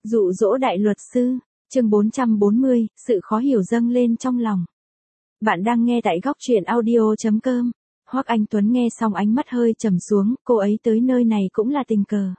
Dụ dỗ đại luật sư, chương 440, sự khó hiểu dâng lên trong lòng. Bạn đang nghe tại góc truyện audio.com. Hoắc Anh Tuấn nghe xong ánh mắt hơi trầm xuống, cô ấy tới nơi này cũng là tình cờ.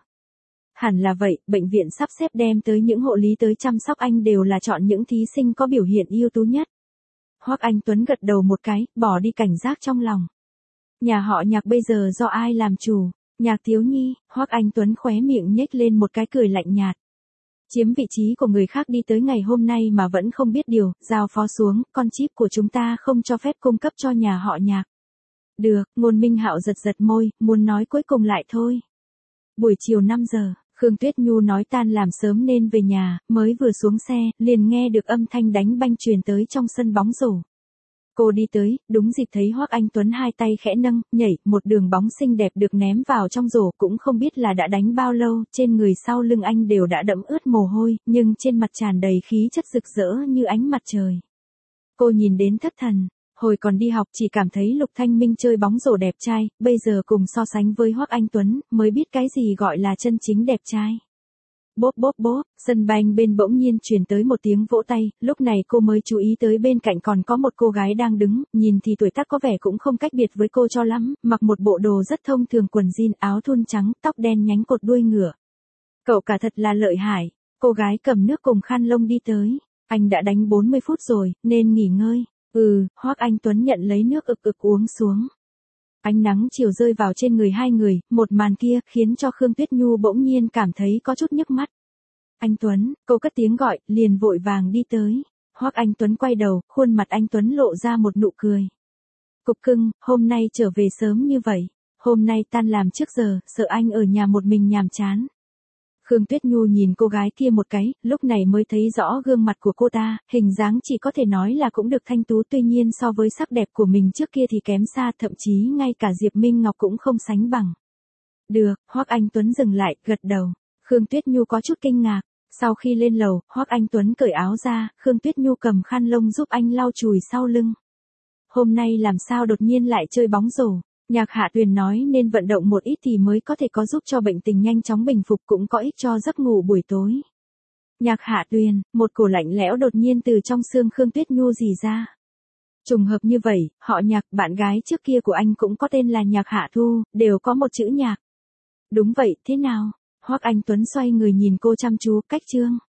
Hẳn là vậy, bệnh viện sắp xếp đem tới những hộ lý tới chăm sóc anh đều là chọn những thí sinh có biểu hiện ưu tú nhất. Hoắc Anh Tuấn gật đầu một cái, bỏ đi cảnh giác trong lòng. Nhà họ Nhạc bây giờ do ai làm chủ? Nhạc Thiếu Nhi. Hoắc Anh Tuấn khóe miệng nhếch lên một cái cười lạnh nhạt. Chiếm vị trí của người khác đi tới ngày hôm nay mà vẫn không biết điều, giao phó xuống, con chip của chúng ta không cho phép cung cấp cho nhà họ Nhạc. Được, Ngôn Minh Hạo giật giật môi, muốn nói cuối cùng lại thôi. Buổi chiều 5 giờ, Khương Tuyết Nhu nói tan làm sớm nên về nhà, mới vừa xuống xe, liền nghe được âm thanh đánh banh truyền tới trong sân bóng rổ. Cô đi tới, đúng dịp thấy Hoắc Anh Tuấn hai tay khẽ nâng, nhảy, một đường bóng xinh đẹp được ném vào trong rổ, cũng không biết là đã đánh bao lâu, trên người sau lưng anh đều đã đẫm ướt mồ hôi, nhưng trên mặt tràn đầy khí chất rực rỡ như ánh mặt trời. Cô nhìn đến thất thần, hồi còn đi học chỉ cảm thấy Lục Thanh Minh chơi bóng rổ đẹp trai, bây giờ cùng so sánh với Hoắc Anh Tuấn, mới biết cái gì gọi là chân chính đẹp trai. Bốp bốp bốp, sân banh bên bỗng nhiên truyền tới một tiếng vỗ tay, lúc này cô mới chú ý tới bên cạnh còn có một cô gái đang đứng, nhìn thì tuổi tác có vẻ cũng không cách biệt với cô cho lắm, mặc một bộ đồ rất thông thường, quần jean, áo thun trắng, tóc đen nhánh cột đuôi ngựa. Cậu cả thật là lợi hại. Cô gái cầm nước cùng khăn lông đi tới. Anh đã đánh 40 phút rồi, nên nghỉ ngơi. Hoắc Anh Tuấn nhận lấy nước ực ực uống xuống. Ánh nắng chiều rơi vào trên người hai người, một màn kia khiến cho Khương Tuyết Nhu bỗng nhiên cảm thấy có chút nhức mắt. Anh Tuấn, cô cất tiếng gọi, liền vội vàng đi tới. Hoắc Anh Tuấn quay đầu, khuôn mặt anh Tuấn lộ ra một nụ cười. Cục cưng, hôm nay trở về sớm như vậy. Hôm nay tan làm trước giờ, sợ anh ở nhà một mình nhàm chán. Khương Tuyết Nhu nhìn cô gái kia một cái, lúc này mới thấy rõ gương mặt của cô ta, hình dáng chỉ có thể nói là cũng được thanh tú, tuy nhiên so với sắc đẹp của mình trước kia thì kém xa, thậm chí ngay cả Diệp Minh Ngọc cũng không sánh bằng. Được, Hoắc Anh Tuấn dừng lại, gật đầu. Khương Tuyết Nhu có chút kinh ngạc. Sau khi lên lầu, Hoắc Anh Tuấn cởi áo ra, Khương Tuyết Nhu cầm khăn lông giúp anh lau chùi sau lưng. Hôm nay làm sao đột nhiên lại chơi bóng rổ? Nhạc Hạ Tuyền nói nên vận động một ít thì mới có thể có giúp cho bệnh tình nhanh chóng bình phục, cũng có ích cho giấc ngủ buổi tối. Nhạc Hạ Tuyền, một cổ lạnh lẽo đột nhiên từ trong xương Khương Tuyết Nhu rỉ ra. Trùng hợp như vậy, họ Nhạc, bạn gái trước kia của anh cũng có tên là Nhạc Hạ Thu, đều có một chữ Nhạc. Đúng vậy, thế nào? Hoắc Anh Tuấn xoay người nhìn cô chăm chú, cách chương.